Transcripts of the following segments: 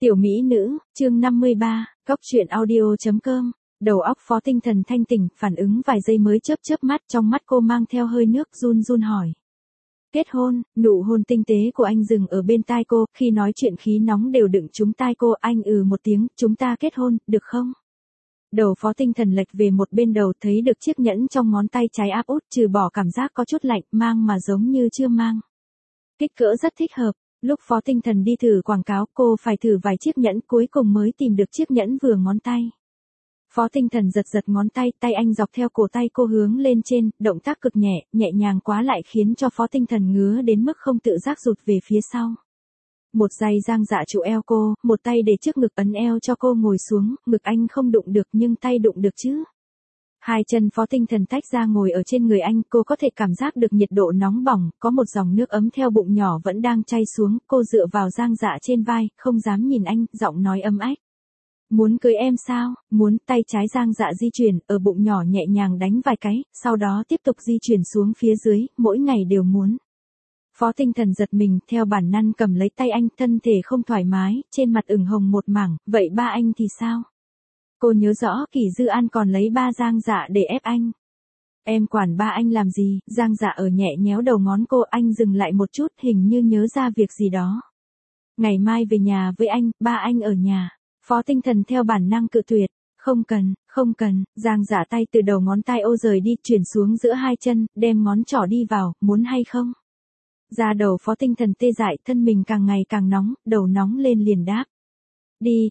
Tiểu mỹ nữ, chương 53, Cóc truyện audio.com. Đầu óc Phó Tinh Thần thanh tỉnh, phản ứng vài giây mới chớp mắt, trong mắt cô mang theo hơi nước, run run hỏi. Kết hôn, nụ hôn tinh tế của anh dừng ở bên tai cô, khi nói chuyện khí nóng đều đựng trúng tai cô, anh một tiếng, chúng ta kết hôn, được không? Đầu Phó Tinh Thần lệch về một bên đầu, thấy được chiếc nhẫn trong ngón tay trái áp út, trừ bỏ cảm giác có chút lạnh, mang mà giống như chưa mang. Kích cỡ rất thích hợp. Lúc Phó Tinh Thần đi thử quảng cáo, cô phải thử vài chiếc nhẫn, cuối cùng mới tìm được chiếc nhẫn vừa ngón tay. Phó Tinh Thần giật ngón tay, tay anh dọc theo cổ tay cô hướng lên trên, động tác cực nhẹ nhàng quá lại khiến cho Phó Tinh Thần ngứa đến mức không tự giác rụt về phía sau. Một giây Giang Dạ trụ eo cô, một tay để trước ngực ấn eo cho cô ngồi xuống, ngực anh không đụng được nhưng tay đụng được chứ. Hai chân Phó Tinh Thần tách ra ngồi ở trên người anh, cô có thể cảm giác được nhiệt độ nóng bỏng, có một dòng nước ấm theo bụng nhỏ vẫn đang chay xuống, cô dựa vào Giang Dạ trên vai, không dám nhìn anh, giọng nói ấm ách. Muốn cưới em sao? Muốn. Tay trái Giang Dạ di chuyển, ở bụng nhỏ nhẹ nhàng đánh vài cái, sau đó tiếp tục di chuyển xuống phía dưới, mỗi ngày đều muốn. Phó Tinh Thần giật mình, theo bản năng cầm lấy tay anh, thân thể không thoải mái, trên mặt ửng hồng một mảng, vậy ba anh thì sao? Cô nhớ rõ Kỷ Dư An còn lấy ba Giang Dạ để ép anh. Em quản ba anh làm gì? Giang Dạ ở nhẹ nhéo đầu ngón cô, anh dừng lại một chút, hình như nhớ ra việc gì đó. Ngày mai về nhà với anh, ba anh ở nhà. Phó Tinh Thần theo bản năng cự tuyệt. Không cần, Giang Dạ tay từ đầu ngón tay ô rời đi, chuyển xuống giữa hai chân, đem ngón trỏ đi vào, muốn hay không? Da đầu Phó Tinh Thần tê dại, thân mình càng ngày càng nóng, đầu nóng lên liền đáp. Đi.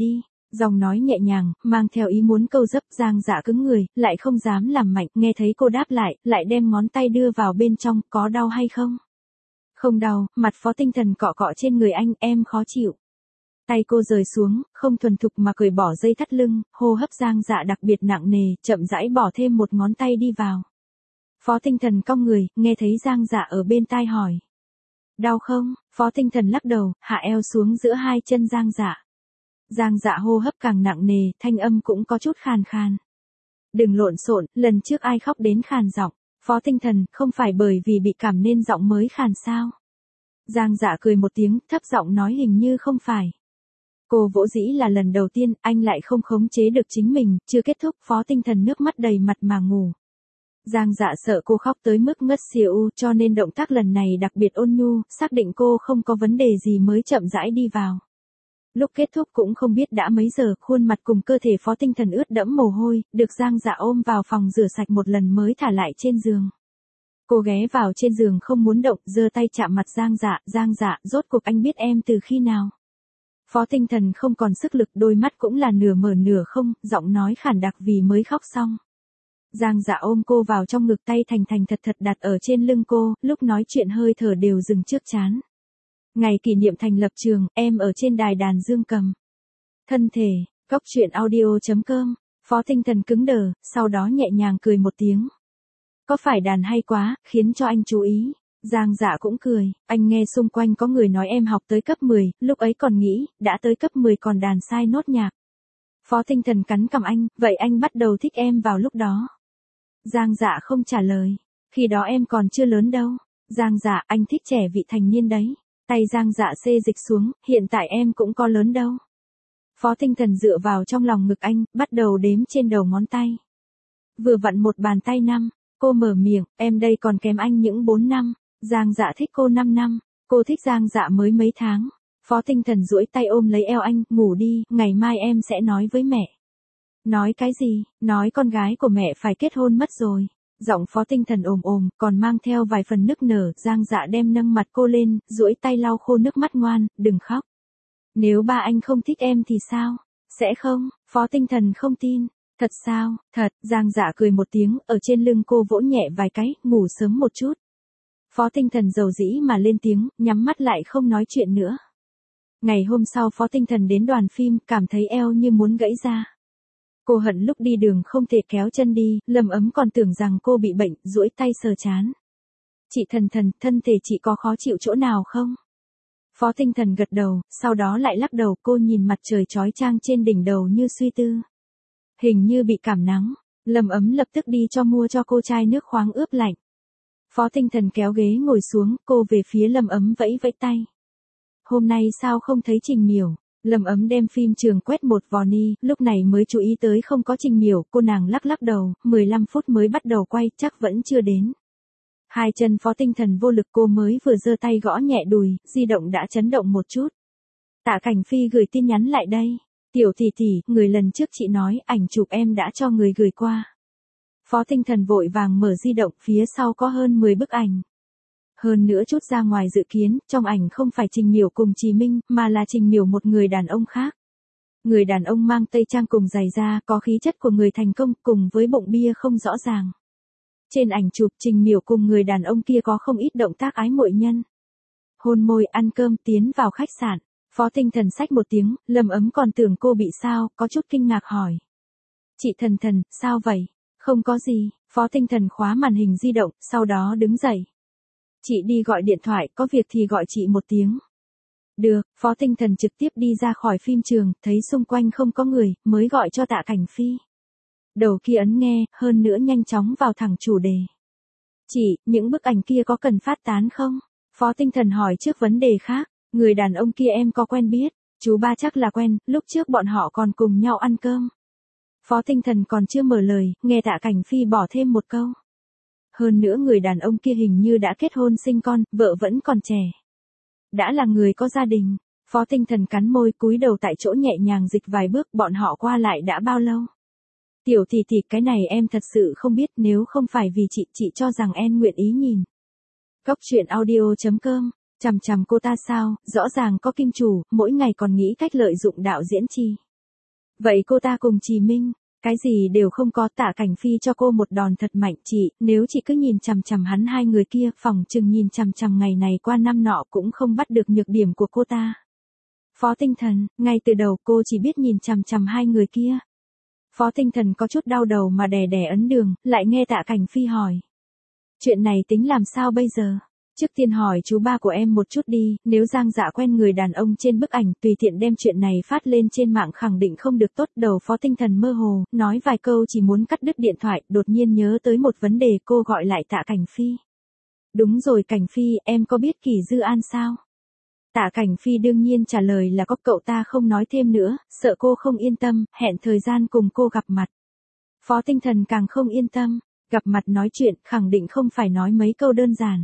Giọng nói nhẹ nhàng, mang theo ý muốn câu dấp. Giang Dạ cứng người, lại không dám làm mạnh, nghe thấy cô đáp lại đem ngón tay đưa vào bên trong, có đau hay không? Không đau, mặt Phó Tinh Thần cọ trên người anh, em khó chịu. Tay cô rời xuống, không thuần thục mà cởi bỏ dây thắt lưng, hô hấp Giang Dạ đặc biệt nặng nề, chậm rãi bỏ thêm một ngón tay đi vào. Phó Tinh Thần cong người, nghe thấy Giang Dạ ở bên tai hỏi. Đau không? Phó Tinh Thần lắc đầu, hạ eo xuống giữa hai chân Giang Dạ. Giang Dạ hô hấp càng nặng nề, thanh âm cũng có chút khàn. Đừng lộn xộn, lần trước ai khóc đến khàn giọng. Phó Tinh Thần, không phải bởi vì bị cảm nên giọng mới khàn sao? Giang Dạ cười một tiếng, thấp giọng nói hình như không phải. Cô vỗ dĩ là lần đầu tiên, anh lại không khống chế được chính mình, chưa kết thúc, Phó Tinh Thần nước mắt đầy mặt mà ngủ. Giang Dạ sợ cô khóc tới mức ngất xỉu, cho nên động tác lần này đặc biệt ôn nhu, xác định cô không có vấn đề gì mới chậm rãi đi vào. Lúc kết thúc cũng không biết đã mấy giờ, khuôn mặt cùng cơ thể Phó Tinh Thần ướt đẫm mồ hôi, được Giang Dạ ôm vào phòng rửa sạch một lần mới thả lại trên giường. Cô ghé vào trên giường không muốn động, giơ tay chạm mặt Giang Dạ, rốt cuộc anh biết em từ khi nào? Phó Tinh Thần không còn sức lực, đôi mắt cũng là nửa mở nửa không, giọng nói khản đặc vì mới khóc xong. Giang Dạ ôm cô vào trong ngực, tay thành thật đặt ở trên lưng cô, lúc nói chuyện hơi thở đều dừng trước trán. Ngày kỷ niệm thành lập trường, em ở trên đài đàn dương cầm. Thân thể, Cóc truyện audio.com. Phó Tinh Thần cứng đờ, sau đó nhẹ nhàng cười một tiếng. Có phải đàn hay quá, khiến cho anh chú ý. Giang Dạ cũng cười, anh nghe xung quanh có người nói em học tới cấp 10, lúc ấy còn nghĩ, đã tới cấp 10 còn đàn sai nốt nhạc. Phó Tinh Thần cắn cằm anh, vậy anh bắt đầu thích em vào lúc đó. Giang Dạ không trả lời, khi đó em còn chưa lớn đâu. Giang Dạ, anh thích trẻ vị thành niên đấy. Tay Giang Dạ xê dịch xuống, hiện tại em cũng có lớn đâu. Phó Tinh Thần dựa vào trong lòng ngực anh, bắt đầu đếm trên đầu ngón tay. Vừa vặn một bàn tay 5, cô mở miệng, em đây còn kém anh những 4 năm. Giang Dạ thích cô 5 năm, cô thích Giang Dạ mới mấy tháng. Phó Tinh Thần duỗi tay ôm lấy eo anh, ngủ đi, ngày mai em sẽ nói với mẹ. Nói cái gì? Nói con gái của mẹ phải kết hôn mất rồi. Giọng Phó Tinh Thần ồm, còn mang theo vài phần nức nở. Giang Dạ đem nâng mặt cô lên, duỗi tay lau khô nước mắt, ngoan, đừng khóc. Nếu ba anh không thích em thì sao? Sẽ không? Phó Tinh Thần không tin. Thật sao? Thật. Giang Dạ cười một tiếng, ở trên lưng cô vỗ nhẹ vài cái, ngủ sớm một chút. Phó Tinh Thần dầu dĩ mà lên tiếng, nhắm mắt lại không nói chuyện nữa. Ngày hôm sau Phó Tinh Thần đến đoàn phim, cảm thấy eo như muốn gãy ra. Cô hận lúc đi đường không thể kéo chân đi, Lâm Ấm còn tưởng rằng cô bị bệnh, duỗi tay sờ trán. Chị Thần, thân thể chị có khó chịu chỗ nào không? Phó Tinh Thần gật đầu, sau đó lại lắc đầu, cô nhìn mặt trời chói chang trên đỉnh đầu như suy tư. Hình như bị cảm nắng, Lâm Ấm lập tức đi mua cho cô chai nước khoáng ướp lạnh. Phó Tinh Thần kéo ghế ngồi xuống, cô về phía Lâm Ấm vẫy tay. Hôm nay sao không thấy Trình Miểu? Lâm Ấm đem phim trường quét một vò ni, lúc này mới chú ý tới không có Trình Miểu, cô nàng lắc lắc đầu, 15 phút mới bắt đầu quay, chắc vẫn chưa đến. Hai chân Phó Tinh Thần vô lực, cô mới vừa giơ tay gõ nhẹ đùi, di động đã chấn động một chút. Tạ Cảnh Phi gửi tin nhắn lại đây. Tiểu tỷ tỷ, người lần trước chị nói ảnh chụp em đã cho người gửi qua. Phó Tinh Thần vội vàng mở di động, phía sau có hơn 10 bức ảnh. Hơn nữa chút ra ngoài dự kiến, trong ảnh không phải Trình Miểu cùng Chí Minh, mà là Trình Miểu một người đàn ông khác. Người đàn ông mang tây trang cùng giày da, có khí chất của người thành công, cùng với bụng bia không rõ ràng. Trên ảnh chụp Trình Miểu cùng người đàn ông kia có không ít động tác ái muội nhân. Hôn môi, ăn cơm, tiến vào khách sạn. Phó Tinh Thần xách một tiếng, Lâm Ấm còn tưởng cô bị sao, có chút kinh ngạc hỏi. Chị Thần Thần, sao vậy? Không có gì, Phó Tinh Thần khóa màn hình di động, sau đó đứng dậy. Chị đi gọi điện thoại, có việc thì gọi chị một tiếng. Được, Phó Tinh Thần trực tiếp đi ra khỏi phim trường, thấy xung quanh không có người, mới gọi cho Tạ Cảnh Phi. Đầu kia ấn nghe, hơn nữa nhanh chóng vào thẳng chủ đề. Chị, những bức ảnh kia có cần phát tán không? Phó Tinh Thần hỏi trước vấn đề khác, người đàn ông kia em có quen biết, chú ba chắc là quen, lúc trước bọn họ còn cùng nhau ăn cơm. Phó Tinh Thần còn chưa mở lời, nghe Tạ Cảnh Phi bỏ thêm một câu. Hơn nữa người đàn ông kia hình như đã kết hôn sinh con, vợ vẫn còn trẻ. Đã là người có gia đình. Phó Tinh Thần cắn môi, cúi đầu tại chỗ nhẹ nhàng dịch vài bước, bọn họ qua lại đã bao lâu? Tiểu tỷ tỷ, cái này em thật sự không biết, nếu không phải vì chị cho rằng em nguyện ý nhìn. Góc truyện audio.com, chằm chằm cô ta sao, rõ ràng có kim chủ, mỗi ngày còn nghĩ cách lợi dụng đạo diễn chi. Vậy cô ta cùng Chí Minh, cái gì đều không có. Tạ Cảnh Phi cho cô một đòn thật mạnh. Chị, nếu chị cứ nhìn chằm chằm hắn hai người kia, phòng chừng nhìn chằm chằm ngày này qua năm nọ cũng không bắt được nhược điểm của cô ta. Phó Tinh Thần, ngay từ đầu cô chỉ biết nhìn chằm chằm hai người kia. Phó Tinh Thần có chút đau đầu mà đè đè ấn đường, lại nghe Tạ Cảnh Phi hỏi. Chuyện này tính làm sao bây giờ? Trước tiên hỏi chú ba của em một chút đi, nếu Giang Dạ quen người đàn ông trên bức ảnh, tùy tiện đem chuyện này phát lên trên mạng khẳng định không được tốt. Đầu Phó Tinh Thần mơ hồ, nói vài câu chỉ muốn cắt đứt điện thoại, đột nhiên nhớ tới một vấn đề, cô gọi lại Tạ Cảnh Phi. Đúng rồi Cảnh Phi, em có biết Kỳ Dư An sao? Tạ Cảnh Phi đương nhiên trả lời là có, cậu ta không nói thêm nữa, sợ cô không yên tâm, hẹn thời gian cùng cô gặp mặt. Phó Tinh Thần càng không yên tâm, gặp mặt nói chuyện, khẳng định không phải nói mấy câu đơn giản.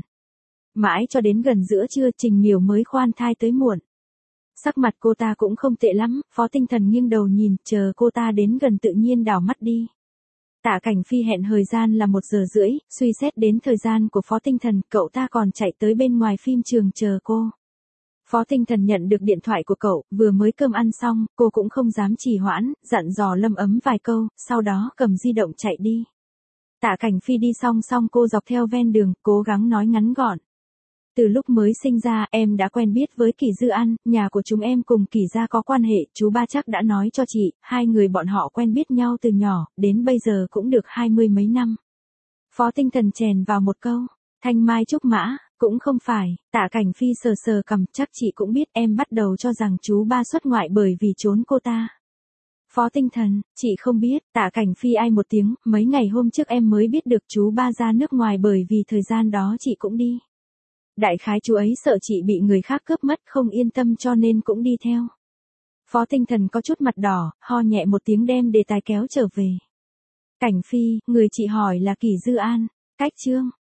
Mãi cho đến gần giữa trưa Trình Miểu mới khoan thai tới muộn. Sắc mặt cô ta cũng không tệ lắm, Phó Tinh Thần nghiêng đầu nhìn, chờ cô ta đến gần tự nhiên đảo mắt đi. Tạ Cảnh Phi hẹn thời gian là 1:30, suy xét đến thời gian của Phó Tinh Thần, cậu ta còn chạy tới bên ngoài phim trường chờ cô. Phó Tinh Thần nhận được điện thoại của cậu, vừa mới cơm ăn xong, cô cũng không dám trì hoãn, dặn dò Lâm Ấm vài câu, sau đó cầm di động chạy đi. Tạ Cảnh Phi đi xong cô dọc theo ven đường, cố gắng nói ngắn gọn. Từ lúc mới sinh ra, em đã quen biết với Kỳ Dư An, nhà của chúng em cùng Kỳ gia có quan hệ, chú ba chắc đã nói cho chị, hai người bọn họ quen biết nhau từ nhỏ, đến bây giờ cũng được 20 mấy năm. Phó Tinh Thần chèn vào một câu, thanh mai trúc mã, cũng không phải. Tạ Cảnh Phi sờ sờ cằm, chắc chị cũng biết, em bắt đầu cho rằng chú ba xuất ngoại bởi vì trốn cô ta. Phó Tinh Thần, chị không biết. Tạ Cảnh Phi ai một tiếng, mấy ngày hôm trước em mới biết được chú ba ra nước ngoài bởi vì thời gian đó chị cũng đi. Đại khái chú ấy sợ chị bị người khác cướp mất, không yên tâm cho nên cũng đi theo. Phó Tinh Thần có chút mặt đỏ, ho nhẹ một tiếng đem đề tài kéo trở về. Cảnh Phi, người chị hỏi là Kỳ Dư An. Cách chương.